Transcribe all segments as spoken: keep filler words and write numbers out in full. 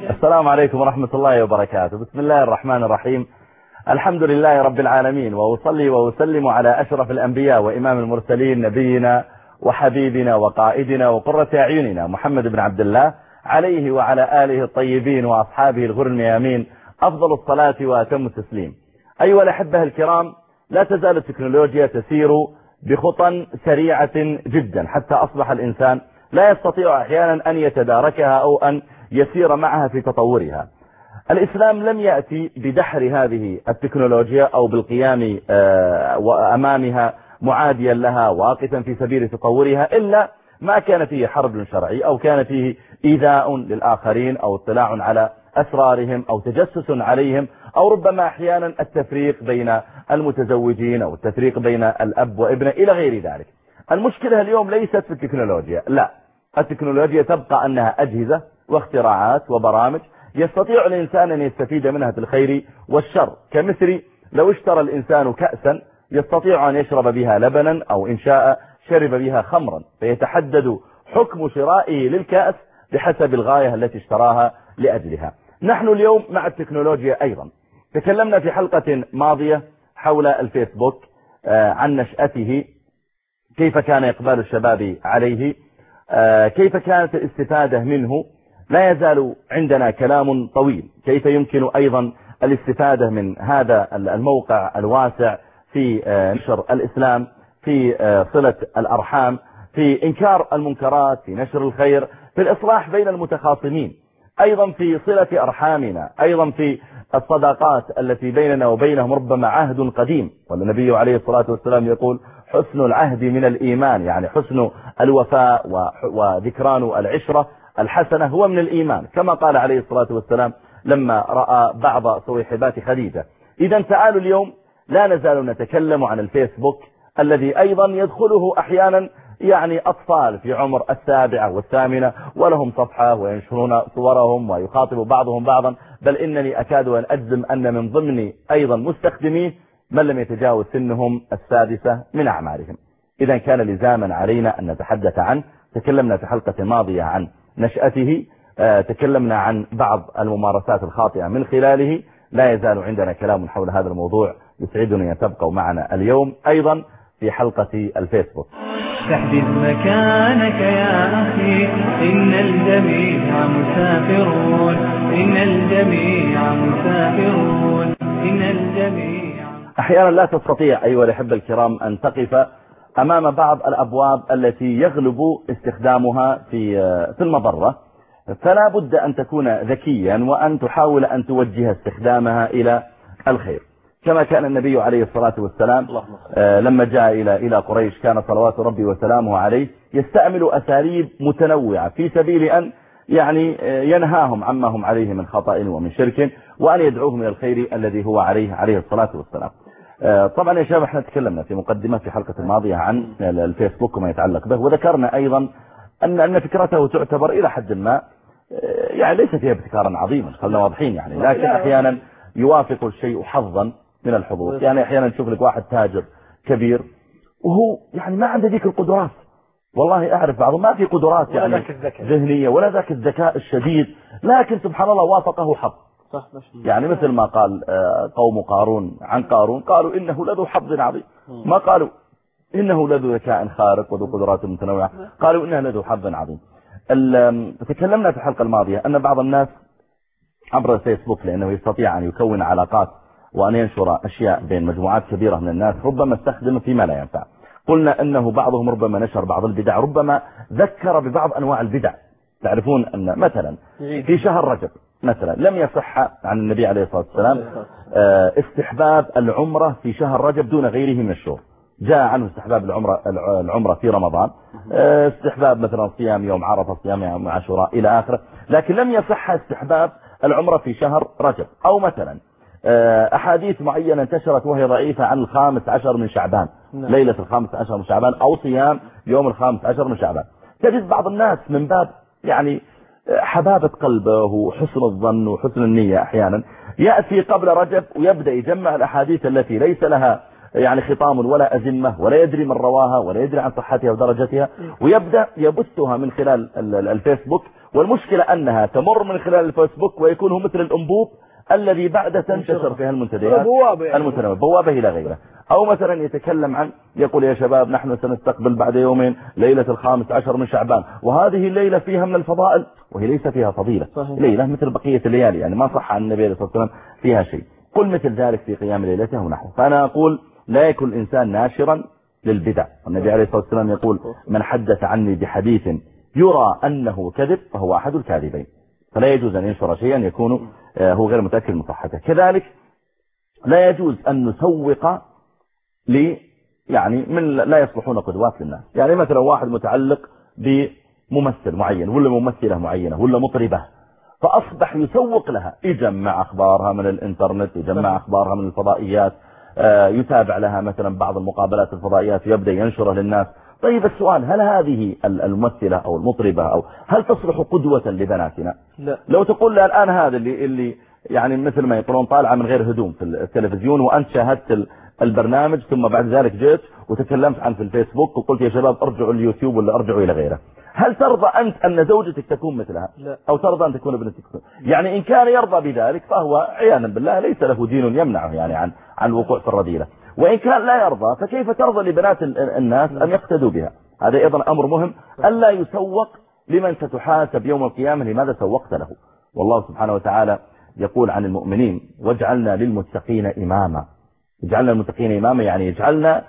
السلام عليكم ورحمة الله وبركاته. بسم الله الرحمن الرحيم. الحمد لله رب العالمين، وأصلي وأسلم على أشرف الأنبياء وإمام المرسلين، نبينا وحبيبنا وقائدنا وقرة أعيننا محمد بن عبد الله، عليه وعلى آله الطيبين وأصحابه الغر الميامين أفضل الصلاة وأتم التسليم. أيها الأحبة الكرام، لا تزال التكنولوجيا تسير بخطى سريعة جدا، حتى أصبح الإنسان لا يستطيع أحيانا أن يتداركها أو أن يسير معها في تطورها. الإسلام لم يأتي بدحر هذه التكنولوجيا أو بالقيام أمامها معاديا لها واقفا في سبيل تطورها، إلا ما كان فيه حرب شرعي أو كان فيه إيذاء للآخرين أو اطلاع على أسرارهم أو تجسس عليهم، أو ربما أحيانا التفريق بين المتزوجين أو التفريق بين الأب وابنه إلى غير ذلك. المشكلة اليوم ليست في التكنولوجيا، لا، التكنولوجيا تبقى أنها أجهزة واختراعات وبرامج يستطيع الإنسان أن يستفيد منها في الخير والشر، كمثل لو اشترى الإنسان كأسا يستطيع أن يشرب بها لبنا، أو إن شاء شرب بها خمرا، فيتحدد حكم شرائه للكأس بحسب الغاية التي اشتراها لأجلها. نحن اليوم مع التكنولوجيا أيضا تكلمنا في حلقة ماضية حول الفيسبوك عن نشأته، كيف كان إقبال الشباب عليه، كيف كانت الاستفادة منه. لا يزال عندنا كلام طويل كيف يمكن أيضا الاستفادة من هذا الموقع الواسع في نشر الإسلام، في صلة الأرحام، في إنكار المنكرات، في نشر الخير، في الإصلاح بين المتخاصمين، أيضا في صلة أرحامنا، أيضا في الصداقات التي بيننا وبينهم ربما عهد قديم، والنبي عليه الصلاة والسلام يقول حسن العهد من الإيمان، يعني حسن الوفاء وذكران العشرة الحسنة هو من الإيمان، كما قال عليه الصلاة والسلام لما رأى بعض صويحبات خديجة. إذا تعالوا اليوم لا نزال نتكلم عن الفيسبوك الذي أيضا يدخله أحيانا يعني أطفال في عمر السابعة والثامنة، ولهم صفحة وينشرون صورهم ويخاطب بعضهم بعضا، بل إنني أكاد أن أجزم أن من ضمن أيضا مستخدميه من لم يتجاوز سنهم السادسة من أعمارهم. إذا كان لزاما علينا أن نتحدث عنه. تكلمنا في حلقة ماضية عن نشأته، تكلمنا عن بعض الممارسات الخاطئة من خلاله. لا يزال عندنا كلام حول هذا الموضوع، يسعدني أن تبقوا معنا اليوم أيضا في حلقة الفيسبوك. تحدث مكانك يا أخي، إن الجميع مسافرون، إن الجميع مسافرون، إن الجميع. أحيانا لا تستطيع أيها الأحبة الكرام أن تقف أمام بعض الأبواب التي يغلب استخدامها في في المضرة، فلا بد أن تكون ذكيا وأن تحاول أن توجه استخدامها إلى الخير، كما كان النبي عليه الصلاة والسلام لما جاء إلى إلى قريش كان صلوات ربي وسلامه عليه يستعمل أساليب متنوعة في سبيل أن يعني ينهاهم عما هم عليه من خطأ ومن شرك، وأن يدعوهم إلى الخير الذي هو عليه عليه الصلاة والسلام. طبعا يا شباب احنا تكلمنا في مقدمة في حلقة الماضية عن الفيسبوك وما يتعلق به، وذكرنا أيضا أن أن فكرته تعتبر إلى حد ما يعني ليس فيها ابتكارا عظيما، خلنا واضحين يعني، لكن أحيانا يوافق الشيء حظا من الحظوظ. يعني أحيانا تشوف لك واحد تاجر كبير وهو يعني ما عنده ذيك القدرات، والله أعرف بعضهم ما في قدرات يعني ذهنية ولا ذاك الذكاء الشديد، لكن سبحان الله وافقه حظ. يعني مثل ما قال قوم قارون عن قارون، قالوا إنه لذو حظ عظيم، ما قالوا إنه لذو ذكاء خارق وذو قدرات متنوعة، قالوا إنه لذو حظ عظيم. تكلمنا في الحلقة الماضية أن بعض الناس عبر الفيسبوك لأنه يستطيع أن يكون علاقات وأن ينشر أشياء بين مجموعات كبيرة من الناس ربما استخدم فيما لا ينفع. قلنا أنه بعضهم ربما نشر بعض البدع، ربما ذكر ببعض أنواع البدع. تعرفون أن مثلا في شهر رجب مثلا لم يصح عن النبي عليه الصلاة والسلام استحباب العمرة في شهر رجب دون غيره من الشهور. جاء عنه استحباب العمرة العمرة في رمضان، استحباب مثلا صيام يوم عرفة، صيام يوم عاشوراء إلى آخره، لكن لم يصح استحباب العمرة في شهر رجب. أو مثلا أحاديث معينة انتشرت وهي ضعيفة عن الخامس عشر من شعبان، ليلة الخامس عشر من شعبان، أو صيام يوم الخامس عشر من شعبان. تجد بعض الناس من باب يعني حبابة قلبه وحسن الظن وحسن النية أحيانا يأتي قبل رجب ويبدأ يجمع الأحاديث التي ليس لها يعني خطام ولا أزمة ولا يدري من رواها ولا يدري عن صحتها ودرجتها، ويبدأ يبثها من خلال الفيسبوك والمشكلة أنها تمر من خلال الفيسبوك ويكون هو مثل الأنبوب الذي بعد تنتشر فيها المنتديات المتنوعة، بوابة إلى غيره. أو مثلا يتكلم عن يقول يا شباب نحن سنستقبل بعد يومين ليلة الخامس عشر من شعبان، وهذه الليلة فيها من الفضائل، وهي ليس فيها فضيلة، ليلة مثل بقية الليالي، يعني ما صح عن النبي عليه الصلاة والسلام فيها شيء. قل مثل ذلك في قيام ليلته ونحو. فأنا أقول لا يكون الإنسان ناشرا للبدع. النبي عليه الصلاة والسلام يقول من حدث عني بحديث يرى أنه كذب فهو أحد الكاذبين، فلا يجوز أن ينشر شيئا يكون هو غير متأكد من صحته. كذلك لا يجوز أن نسوق ل يعني من لا يصلحون قدوات للناس. يعني مثلا واحد متعلق بممثل معين ولا ممثلة معينة ولا مطربة، فأصبح يسوق لها، يجمع أخبارها من الإنترنت، يجمع أخبارها من الفضائيات، يتابع لها مثلا بعض المقابلات الفضائيات ويبدأ ينشرها للناس. طيب السؤال، هل هذه الممثلة أو المطربة أو هل تصلح قدوة لبناتنا؟ لا. لو تقول لها الآن هذا اللي اللي يعني مثل ما يقولون طالعة من غير هدوم في التلفزيون، وأنت شاهدت البرنامج ثم بعد ذلك جيت وتكلمت عن في الفيسبوك وقلت يا شباب ارجعوا اليوتيوب ولا ارجعوا إلى غيره، هل ترضى أنت أن زوجتك تكون مثلها؟ لا. أو ترضى أن تكون ابنتك؟ يعني إن كان يرضى بذلك فهو عيانا بالله ليس له دين يمنعه يعني عن عن الوقوع في الرذيلة، وإن كان لا يرضى فكيف ترضى لبنات الناس أن يقتدوا بها؟ هذا أيضا أمر مهم، ألا يسوق لمن ستحاسب يوم القيامة لماذا سوقت له. والله سبحانه وتعالى يقول عن المؤمنين وجعلنا للمتقين إماما. يجعلنا المتقين إماما يعني يجعلنا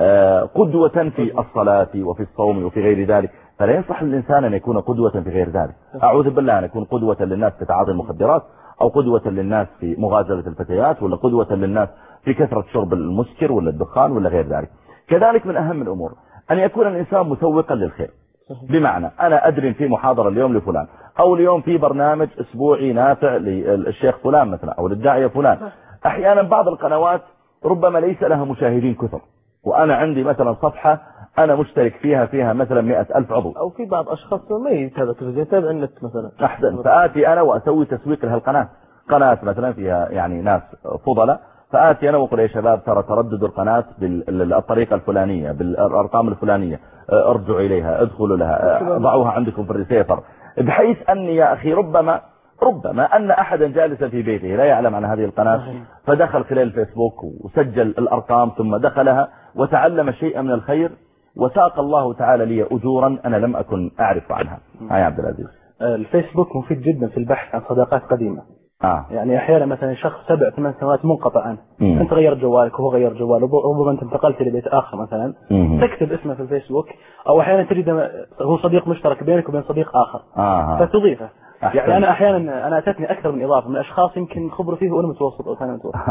قدوة في الصلاة وفي الصوم وفي غير ذلك، فلا يصح للإنسان أن يكون قدوة في غير ذلك. أعوذ بالله أن يكون قدوة للناس في تعاطي المخدرات، أو قدوة للناس في مغازلة الفتيات، ولا قدوة للناس في كثرة شرب المسكر ولا الدخان ولا غير ذلك. كذلك من أهم الأمور أن يكون الإنسان مسوقا للخير، بمعنى أنا أدري في محاضرة اليوم لفلان، أو اليوم في برنامج أسبوعي نافع للشيخ فلان مثلا أو للداعية فلان. أحيانا بعض القنوات ربما ليس لها مشاهدين كثر، وأنا عندي مثلا صفحة أنا مشترك فيها فيها مثلا مئة ألف عضو، أو في بعض أشخاص ما يتابع التلفزيون، يتابع النت مثلا. أحسن، فآتي أنا وأسوي تسويق لها القناة، قناة مثلا فيها يعني ناس فضلاء، فآتي أنا وأقول يا شباب ترى ترددوا القناة بالطريقة الفلانية بالأرقام الفلانية، ارجعوا إليها، ادخلوا لها، ضعوها عندكم في الريسيفر، بحيث أني يا أخي ربما ربما أن أحدا جالسا في بيته لا يعلم عن هذه القناة، فدخل خلال الفيسبوك وسجل الأرقام ثم دخلها وتعلم شيئا من الخير، وساق الله تعالى لي أجورا أنا لم أكن أعرف عنها. هاي عبد العزيز. الفيسبوك مفيد جدا في البحث عن صداقات قديمة. آه. يعني أحيانا مثلا شخص سبع ثمان سنوات منقطع عنه، مم. أنت غيرت جوالك وهو غير جواله، ربما أنت انتقلت لبيت آخر مثلا، مم. تكتب اسمه في الفيسبوك، أو أحيانا تجد هو صديق مشترك بينك وبين صديق آخر، آه. فتضيفه. أحسن. يعني أنا أحيانا أنا أتتني أكثر من إضافة من أشخاص يمكن خبروا فيه وأنا متوسط أو ثاني متوسط.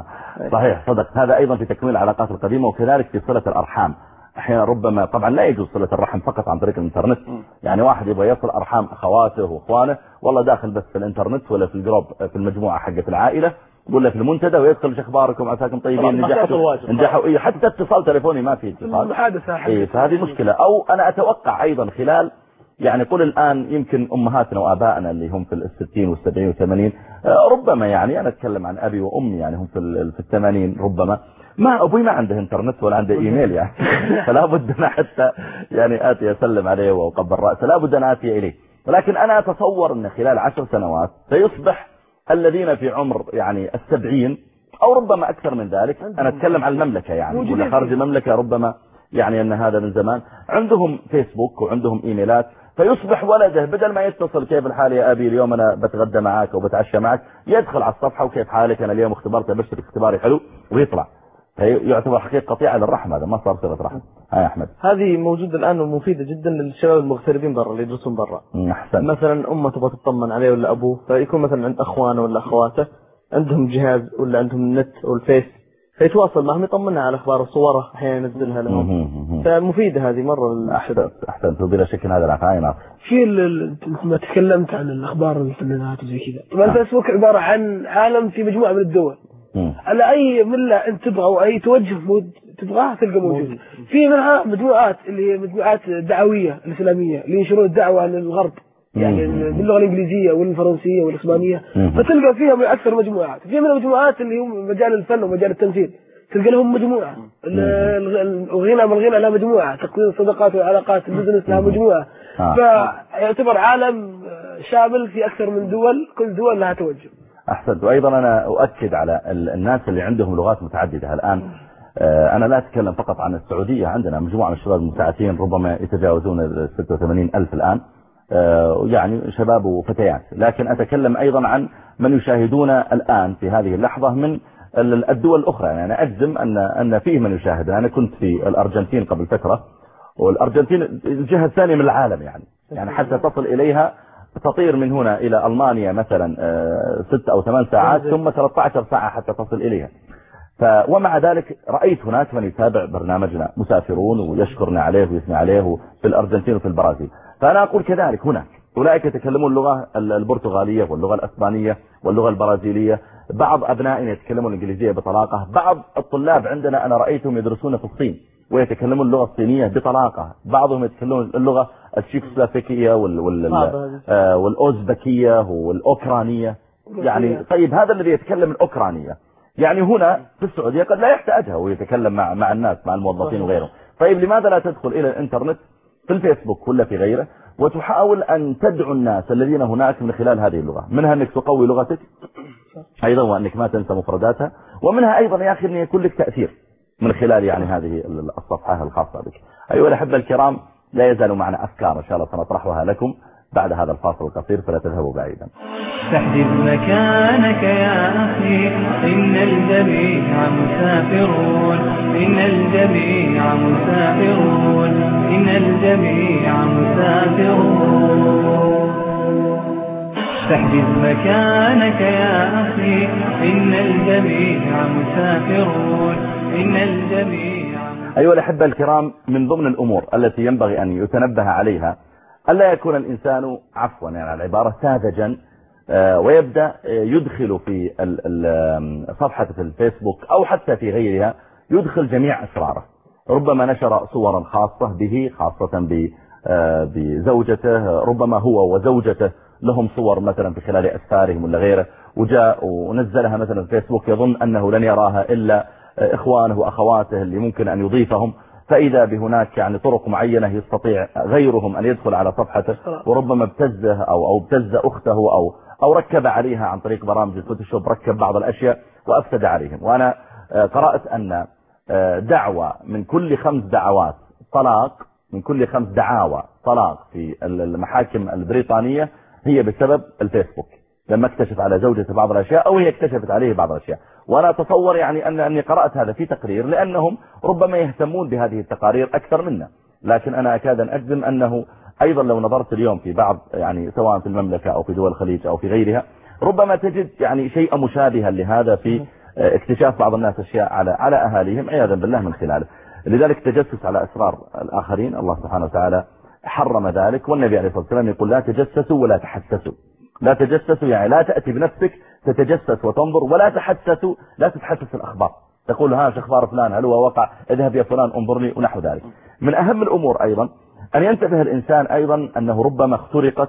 صحيح، صدق. هذا أيضا في تكميل العلاقات القديمة، وكذلك في صلة الأرحام. أحيانا ربما طبعا لا يجوز صلة الرحم فقط عن طريق الإنترنت، م. يعني واحد يبغى يصل أرحام أخواته وإخوانه، والله داخل بس في الإنترنت ولا في الجروب في المجموعة حقة العائلة، يقول لك المنتدى ويدخل ايش اخباركم عساكم طيبين، نجحتوا نجحوا إيه، حتى اتصال تليفوني ما في اتصال، إيه، فهذه مشكلة. أو أنا أتوقع أيضا خلال يعني قل الآن يمكن أمهاتنا وآبائنا اللي هم في الستين والسبعين والثمانين، ربما يعني أنا أتكلم عن أبي وأمي يعني هم في في الثمانين، ربما ما أبوي ما عنده إنترنت ولا عنده إيميل يعني فلا بد أن حتى يعني آتي أسلم عليه وأقبل رأسه، لا بد أن آتي إليه. ولكن أنا أتصور أن خلال عشر سنوات سيصبح الذين في عمر يعني السبعين أو ربما أكثر من ذلك، أنا أتكلم عن المملكة يعني ولا خارج المملكة، ربما يعني أن هذا من زمان عندهم فيسبوك وعندهم إيميلات، فيصبح ولده بدل ما يتصل كيف الحال يا أبي اليوم أنا بتغدى معك أو بتعشى معك، يدخل على الصفحة وكيف حالك أنا اليوم اختبرت بشترك اختباري حلو ويطلع. يعتبر حقيقة قطيعة للرحم، هذا ما صار صلة رحم. هاي أحمد، هذه موجودة الآن ومفيدة جدا للشباب المغتربين برا اللي يدرسون برا. أحسن. مثلا أمه تبغى تطمن عليه ولا أبوه، فيكون مثلا عند أخوانه ولا أخواته عندهم جهاز ولا عندهم النت أو الفيس، فيتواصل معهم يطمنها على أخبار وصوره أحيانا ينزلها لهم، فمفيدة هذه مرة. أحسن أحسن بلا شك هذا العفاين. في ما تكلمت عن الأخبار والفنانات وزي كذا، طبعا الفيسبوك عبارة عن عالم في مجموعة من الدول، على أي ملة أنت تبغى أو أي توجه مود تبغاه تلقى موجود. في منها مجموعات اللي هي مجموعات دعوية الإسلامية اللي ينشرون الدعوة عن الغرب، يعني باللغة الإنجليزية والفرنسية والإسبانية، فتلقى فيها أكثر مجموعات. في منها مجموعات اللي هم مجال الفن ومجال التمثيل، تلقى لهم مجموعة، الغنى بالغنى لها مجموعة، تقويم الصداقات والعلاقات، البزنس لها مجموعة، فيعتبر عالم شامل في أكثر من دول، كل دول لها توجه. أحسنت. وأيضا أنا أؤكد على الناس اللي عندهم لغات متعددة الآن. أنا لا أتكلم فقط عن السعودية، عندنا مجموعة من الشباب المساعدين ربما يتجاوزون ال ستة وثمانين ألف الآن، يعني شباب وفتيات، لكن أتكلم أيضا عن من يشاهدون الآن في هذه اللحظة من الدول الأخرى. يعني أنا أجزم أن أن فيه من يشاهد. أنا كنت في الأرجنتين قبل فترة، والأرجنتين الجهة الثانية من العالم، يعني يعني حتى تصل إليها تطير من هنا إلى ألمانيا مثلا ست أو ثمان ساعات، ثم ثلاثة عشر ساعة حتى تصل إليها. ف ومع ذلك رأيت هناك من يتابع برنامجنا مسافرون ويشكرنا عليه ويثني عليه في الأرجنتين وفي البرازيل. فأنا أقول كذلك هناك أولئك يتكلمون اللغة البرتغالية واللغة الأسبانية واللغة البرازيلية، بعض أبنائنا يتكلمون الإنجليزية بطلاقة، بعض الطلاب عندنا أنا رأيتهم يدرسون في الصين ويتكلمون اللغة الصينية بطلاقة، بعضهم يتكلمون اللغة التشيكوسلوفاكية وال وال والأوزبكية والأوكرانية. يعني طيب هذا الذي يتكلم الأوكرانية يعني هنا في السعودية قد لا يحتاجها ويتكلم مع مع الناس مع الموظفين وغيرهم. طيب لماذا لا تدخل إلى الإنترنت في الفيسبوك ولا في غيره وتحاول أن تدعو الناس الذين هناك من خلال هذه اللغة، منها أنك تقوي لغتك أيضا وأنك ما تنسى مفرداتها، ومنها أيضا يا أخي أن يكون لك تأثير من خلال يعني هذه الصفحة الخاصة بك. أيها الأحبة الكرام، لا يزال معنا أفكار إن شاء الله سنطرحها لكم بعد هذا الفاصل القصير، فلا تذهبوا بعيدا. تحدث مكانك يا أخي، إن الجميع مسافرون، إن الجميع مسافرون، إن الجميع مسافرون. تحدث مكانك يا أخي، إن الجميع مسافرون، إن الجميع. أيها الأحبة الكرام، من ضمن الأمور التي ينبغي أن يتنبه عليها ألا يكون الإنسان عفوا يعني العبارة ساذجا ويبدأ يدخل في صفحة في الفيسبوك أو حتى في غيرها يدخل جميع أسراره. ربما نشر صورا خاصة به، خاصة بزوجته، ربما هو وزوجته لهم صور مثلا في خلال أسفارهم ولا غيره، وجاء ونزلها مثلا في الفيسبوك يظن أنه لن يراها إلا إخوانه وأخواته اللي ممكن أن يضيفهم، فإذا بهناك يعني طرق معينة يستطيع غيرهم أن يدخل على صفحته وربما ابتزه أو أو ابتز أخته أو أو ركب عليها عن طريق برامج الفوتوشوب، ركب بعض الأشياء وأفسد عليهم. وأنا قرأت أن دعوة من كل خمس دعوات طلاق، من كل خمس دعاوى طلاق في المحاكم البريطانية هي بسبب الفيسبوك، لما اكتشف على زوجته بعض الأشياء أو هي اكتشفت عليه بعض الأشياء. وأنا أتصور يعني أن أني قرأت هذا في تقرير لأنهم ربما يهتمون بهذه التقارير أكثر منا، لكن أنا أكاد أن أجزم أنه أيضا لو نظرت اليوم في بعض يعني سواء في المملكة أو في دول الخليج أو في غيرها ربما تجد يعني شيء مشابها لهذا في اكتشاف بعض الناس أشياء على على أهاليهم عياذا بالله من خلاله. لذلك تجسس على أسرار الآخرين الله سبحانه وتعالى حرم ذلك، والنبي عليه الصلاة والسلام يقول لا تجسسوا ولا تحسسوا. لا تجسسوا يعني لا تأتي بنفسك تتجسس وتنظر، ولا تحسسوا لا تتحسس الأخبار، تقول ها ايش اخبار فلان، هل هو وقع، اذهب يا فلان انظرني ونحو ذلك. من أهم الأمور أيضا أن ينتبه الإنسان أيضا أنه ربما اخترقت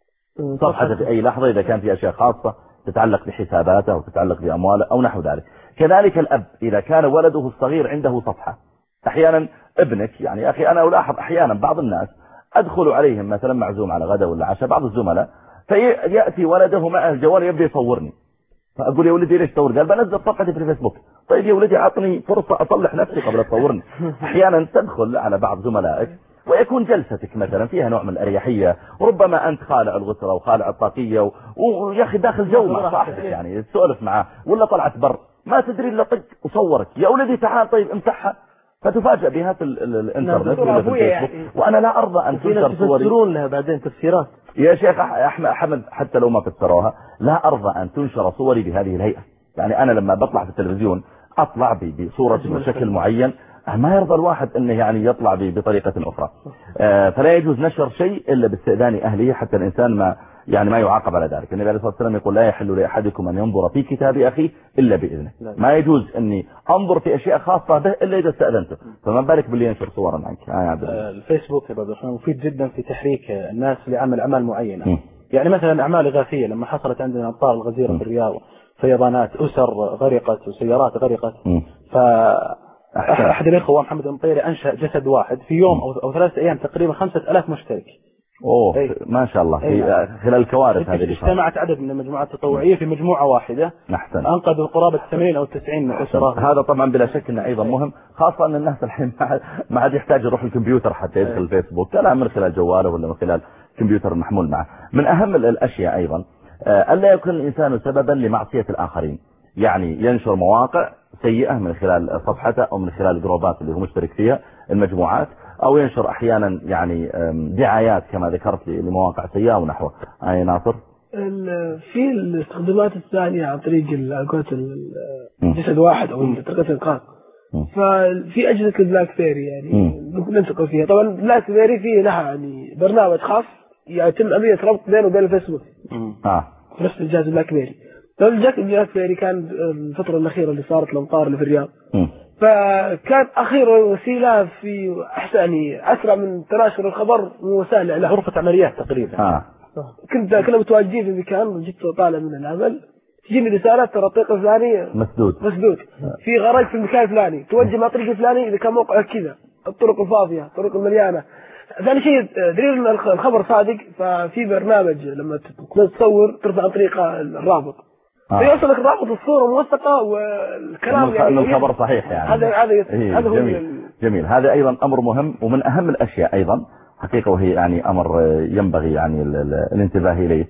صفحته في أي لحظة إذا كان في أشياء خاصة تتعلق بحساباته أو تتعلق بأمواله أو نحو ذلك. كذلك الأب إذا كان ولده الصغير عنده صفحة، أحيانا ابنك يعني يا أخي أنا ألاحظ أحيانا بعض الناس أدخل عليهم مثلا معزوم على غدا ولا عشاء بعض الزملاء، فيأتي ولده معه الجوال يبدأ يصورني، فأقول يا ولدي ليش تصور؟ قال بنزل صفحتي في الفيسبوك. طيب يا ولدي عطني فرصة أصلح نفسي قبل تصورني. أحيانا تدخل على بعض زملائك ويكون جلستك مثلا فيها نوع من الأريحية، ربما أنت خالع الغسرة وخالع الطاقية ويا أخي داخل جو مع صاحبك يعني تسولف معاه، ولا طلعت بر ما تدري إلا طق وصورك، يا ولدي تعال طيب امسحها، فتفاجأ بها في الانترنت ولا في الفيسبوك. وأنا لا أرضى أن تنشر صوري. تفسرون لها بعدين تفسيرات يا شيخ أحمد حتى لو ما فسروها لا أرضى أن تنشر صوري بهذه الهيئة. يعني أنا لما بطلع في التلفزيون أطلع بصورة بشكل معين، ما يرضى الواحد أنه يعني يطلع بطريقة أخرى. فلا يجوز نشر شيء إلا باستئذان أهله حتى الإنسان ما يعني ما يعاقب على ذلك. النبي عليه الصلاة والسلام يقول لا يحل لأحدكم أن ينظر في كتاب أخيه إلا بإذنه. ما يجوز أني أنظر في أشياء خاصة به إلا إذا استأذنته، فما بالك باللي ينشر صورا عنك. آه الفيسبوك يا عبد الرحمن مفيد جدا في تحريك الناس لعمل أعمال معينة. م. يعني مثلا أعمال إغاثية لما حصلت عندنا أمطار الغزيرة في الرياض، فيضانات، أسر غرقت وسيارات غرقت، م. ف أحد الإخوة محمد المطيري أنشأ جسد واحد في يوم أو, أو ثلاثة أيام تقريبا خمسة ألاف مشترك. أوه أي. ما شاء الله في أي. خلال الكوارث هذه اجتمعت عدد من المجموعات التطوعية في مجموعة واحدة. نحسن. أنقذوا قرابة ثمانين أو تسعين أسرة. هذا طبعا بلا شك أنه أيضا مهم، خاصة أن الناس الحين ما عاد يحتاج يروح الكمبيوتر حتى يدخل الفيسبوك، لا من خلال جواله ولا من خلال الكمبيوتر المحمول معه. من أهم الأشياء أيضا ألا يكون الإنسان سببا لمعصية الآخرين، يعني ينشر مواقع سيئة من خلال صفحته أو من خلال الجروبات اللي هو مشترك فيها المجموعات، أو ينشر أحيانا يعني دعايات كما ذكرت لمواقع سيئة ونحوه. أي ناصر؟ في الاستخدامات الثانية عن طريق الجسد واحد أو طريقة الإنقاذ، ففي أجهزة البلاك بيري يعني ممكن ننتقل فيها. طبعا البلاك بيري فيه لها يعني برنامج خاص يتم عملية ربط بينه وبين الفيسبوك آه. في نفس الجهاز البلاك بيري. البلاك بيري كان الفترة الأخيرة اللي صارت الأمطار اللي في الرياض، فكان أخيرا وسيلة في أحسن أسرع من تناشر الخبر ووسائل الإعلام، غرفة عمليات تقريبا. آه. كنت كنا متواجدين في مكان، جيت طالع من العمل تجيني رسالة ترى الطريق الفلاني مسدود مسدود في غرق في المكان الفلاني، توجه مع الطريق الفلاني إذا كان موقعك كذا، الطرق الفاضية الطرق المليانة. ثاني شيء دليل أن الخبر صادق، ففي برنامج لما تصور ترفع عن طريق الرابط آه. فيوصلك الرابط الصورة موثقة والكلام يعني الخبر صحيح يعني. هذا هذا هذا هو جميل. جميل. هذا أيضا أمر مهم ومن أهم الأشياء أيضا حقيقة، وهي يعني أمر ينبغي يعني الانتباه إليه.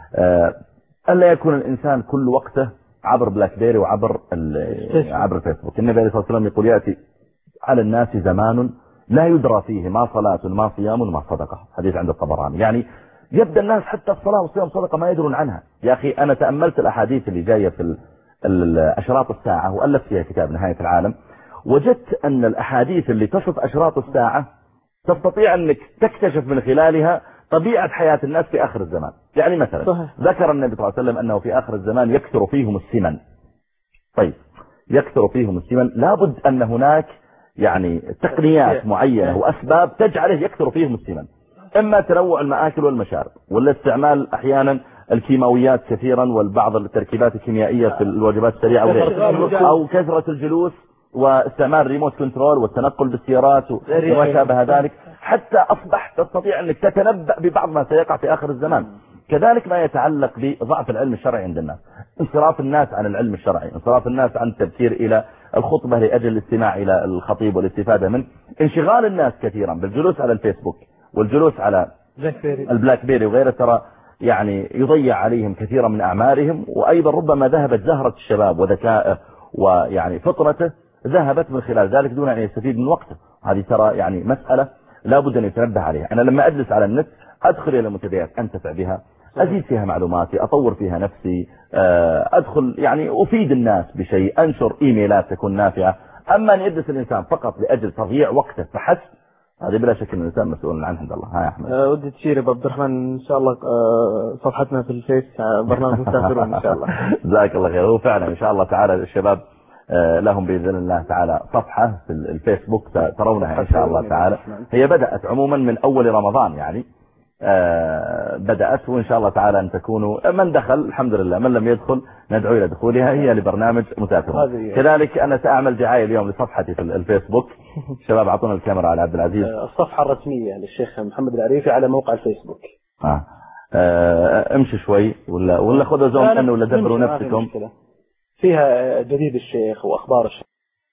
ألا يكون الإنسان كل وقته عبر بلاك بيري وعبر عبر فيسبوك. النبي عليه الصلاة والسلام يقول يأتي على الناس زمان لا يدرى فيه ما صلاة ما صيام ما صدقة، حديث عند الطبراني. يعني يبدأ الناس حتى الصلاة والصيام صدقة ما يدرون عنها. يا أخي أنا تأملت الأحاديث اللي جاية في أشراط الساعة وألفت فيها كتاب نهاية العالم، وجدت أن الأحاديث اللي تصف أشراط الساعة تستطيع أنك تكتشف من خلالها طبيعة حياة الناس في آخر الزمان. يعني مثلا صحيح. ذكر النبي صلى الله عليه وسلم أنه في آخر الزمان يكثر فيهم السمن. طيب يكثر فيهم السمن، لابد أن هناك يعني تقنيات معينة وأسباب تجعله يكثر فيهم السمن، إما تنوع المآكل والمشارب، ولا استعمال أحيانا الكيماويات كثيرا والبعض التركيبات الكيميائية في الوجبات السريعة وغيرها، أو كثرة الجلوس واستعمال ريموت كنترول والتنقل بالسيارات وما شابه ذلك، حتى أصبح تستطيع أنك تتنبأ ببعض ما سيقع في آخر الزمان. كذلك ما يتعلق بضعف العلم الشرعي عند الناس، انصراف الناس عن العلم الشرعي، انصراف الناس عن التفكير إلى الخطبة لأجل الاستماع إلى الخطيب والاستفادة منه، انشغال الناس كثيرا بالجلوس على الفيسبوك والجلوس على البلاك بيري وغيره، ترى يعني يضيع عليهم كثيرا من أعمارهم، وأيضا ربما ذهبت زهرة الشباب وذكائه ويعني فطرته ذهبت من خلال ذلك دون أن يستفيد من وقته. هذه ترى يعني مسألة لابد أن يتنبه عليها. أنا لما أجلس على النت أدخل إلى منتديات أنتفع بها، أزيد فيها معلوماتي، أطور فيها نفسي، أدخل يعني أفيد الناس بشيء، أنشر إيميلات تكون نافعة. أما أن يجلس الإنسان فقط لأجل تضييع وقته فحسب، هذه بلا شك أن الإنسان مسؤول عنه عند الله. ها يا أحمد. أه ودي تشير يا عبد الرحمن إن شاء الله أه صفحتنا في الفيس برنامج مسافرون إن شاء الله. جزاك الله خير. هو فعلا إن شاء الله تعالى الشباب أه لهم بإذن الله تعالى صفحة في الفيسبوك ترونها إن شاء الله تعالى. هي بدأت عموما من أول رمضان يعني أه بدأت، وإن شاء الله تعالى أن تكونوا من دخل الحمد لله، من لم يدخل ندعو إلى دخولها. هي لبرنامج مسافرون. كذلك أنا سأعمل دعاية اليوم لصفحتي في الفيسبوك. شباب أعطونا الكاميرا على عبد العزيز. الصفحة الرسمية للشيخ محمد العريفي على موقع الفيسبوك. آه. آه. امشي شوي ولا ولا خذوا زوم أنه ولا دبروا نفسكم. فيها جديد الشيخ وأخبار الشيخ.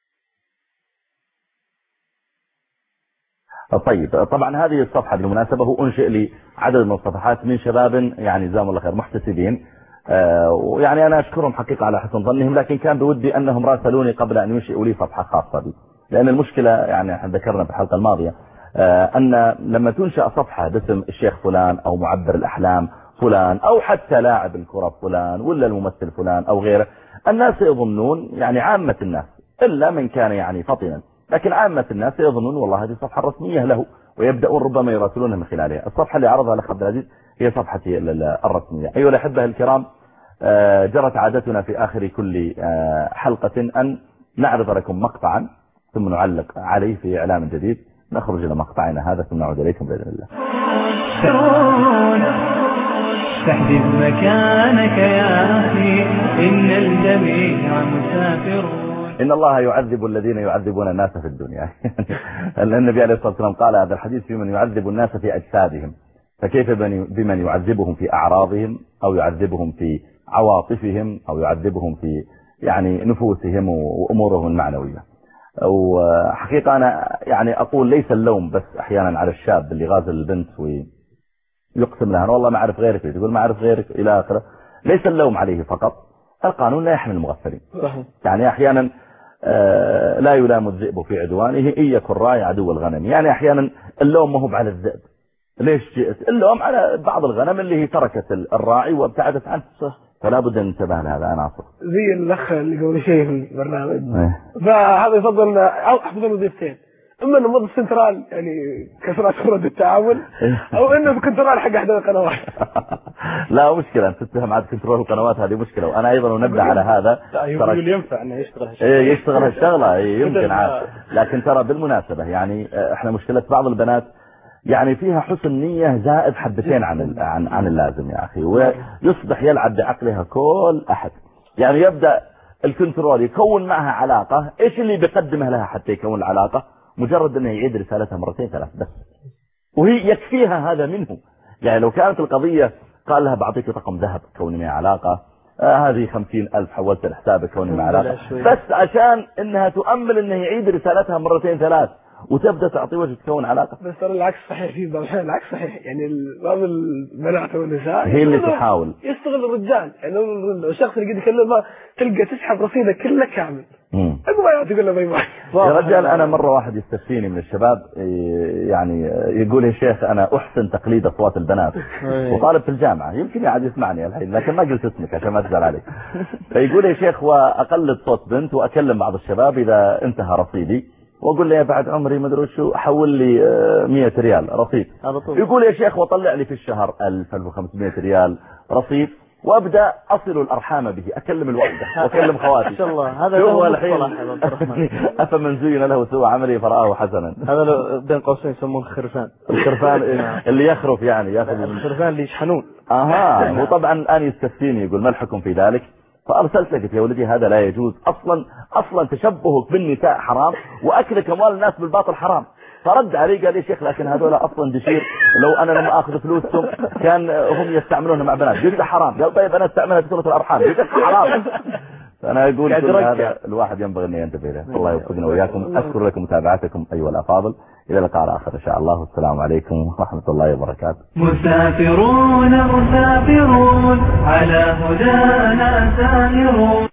طيب طبعا هذه الصفحة بالمناسبة هو أنشئ لي عدد من الصفحات من شباب يعني جزاهم الله خير محتسبين، آه ويعني أنا أشكرهم حقيقة على حسن ظنهم، لكن كان بودي أنهم راسلوني قبل أن ينشئوا لي صفحة خاصة بي، لأن المشكلة يعني احنا ذكرنا في الحلقة الماضية آه أن لما تنشأ صفحة باسم الشيخ فلان أو معبر الأحلام فلان أو حتى لاعب الكرة فلان ولا الممثل فلان أو غيره، الناس يظنون يعني عامة الناس إلا من كان يعني فطنا، لكن عامة الناس يظنون والله هذه صفحة رسمية له ويبدأون ربما يراسلونها من خلالها. الصفحة اللي عرضها الأخ عبد العزيز هي صفحتي الرسمية. أيها الأحبة الكرام، جرت عادتنا في آخر كل حلقة أن نعرض لكم مقطعا ثم نعلق عليه في إعلام جديد. نخرج إلى مقطعنا هذا ثم نعود إليكم بإذن الله. تحدث مكانك يا أخي إن الجميع مسافرون. إن الله يعذب الذين يعذبون الناس في الدنيا. النبي عليه الصلاة والسلام قال هذا الحديث في من يعذب الناس في أجسادهم، فكيف بمن يعذبهم في أعراضهم أو يعذبهم في عواطفهم أو يعذبهم في يعني نفوسهم وأمورهم المعنوية. وحقيقة أنا يعني أقول ليس اللوم بس أحيانا على الشاب اللي غازل البنت ويقسم لها والله ما أعرف غيرك، تقول ما أعرف غيرك إلى آخره. ليس اللوم عليه فقط، القانون لا يحمل المغفلين. يعني أحيانا لا يلام الذئب في عدوانه إن يكن راعي عدو الغنم. يعني أحيانا اللوم ما هو على الذئب، ليش جئت؟ اللوم على بعض الغنم اللي هي تركت الراعي وابتعدت عنه. صح. فلا بد أن ننتبه لهذا. أنا أصف زي الأخ اللي قبل شيء في البرنامج، فهذا يفضل أفضل وظيفتين، إما أنه موظف سنترال يعني كسرات فرد التعامل، أو إنه في كنترول حق أحد القنوات. لا مشكلة، أنت تتهم عاد كنترول القنوات، هذه مشكلة. وأنا أيضا أنبه على هذا. يقول ينفع أنه يشتغل هالشغلة. إيه يشتغل هالشغلة يمكن عاد. لكن ترى بالمناسبة يعني إحنا مشكلة بعض البنات يعني فيها حسن نية زائد حبتين عن عن عن اللازم يا أخي، ويصبح يلعب بعقلها كل أحد. يعني يبدأ الكنترول يكون معها علاقة، إيش اللي بيقدمه لها حتى يكون العلاقة؟ مجرد أنه يعيد رسالتها مرتين ثلاث بس، وهي يكفيها هذا منه. يعني لو كانت القضية قال لها بعطيك رقم ذهب كوني معي علاقة، آه هذه خمسين ألف حولت لحسابك كوني معي علاقة، بس عشان إنها تؤمل إنه يعيد رسالتها مرتين ثلاث وتبدأ تعطي وجه تكون علاقة. بس ترى العكس صحيح، في بعض الأحيان العكس صحيح. يعني بعض البنات والنساء هي اللي تحاول يستغل الرجال. يعني الشخص اللي قد يكلمه تلقى تسحب رصيده كله كامل، أبغى تقول له باي باي. يا رجال أنا مرة واحد يستفيني من الشباب يعني يقول يا شيخ أنا أحسن تقليد أصوات البنات، وطالب في الجامعة يمكن يعد يسمعني الحين لكن ما قلت اسمك عشان ما تزعل عليك. فيقول يا شيخ وأقلد صوت بنت وأكلم بعض الشباب إذا انتهى رصيدي واقول لي بعد عمري ما ادري شو حول لي مية ريال رصيد. يقول يا شيخ وطلع لي في الشهر ألف ألف وخمسمية ريال رصيد وابدا اصل الارحام به، اكلم الوالده واكلم خواتي. ما شاء الله هذا هو الحين. افمن زين له سوء عمله فرآه حسنا. هذا لو بين قوسين يسمونه الخرفان. الخرفان اللي يخرف يعني ياخذ الخرفان اللي يشحنون. اها وطبعا الان يستفتيني يقول ما الحكم في ذلك؟ فأرسلت لك يا ولدي هذا لا يجوز أصلا، أصلا تشبهك بالنساء حرام وأكلك أموال الناس بالباطل حرام. فرد علي قال لي شيخ لكن هذول أصلا دشير، لو أنا لما أخذ فلوسهم كان هم يستعملونها مع بنات، قلت حرام. قال طيب أنا استعملها في سورة الأرحام، قلت حرام. فأنا أقول هذا الواحد ينبغي أن ينتبه له. الله يوفقنا وإياكم. أشكر لكم متابعتكم أيها الأفاضل، إلى لقاء آخر إن شاء الله. والسلام عليكم ورحمة الله وبركاته. مسافرون مسافرون على هدانا سائرون.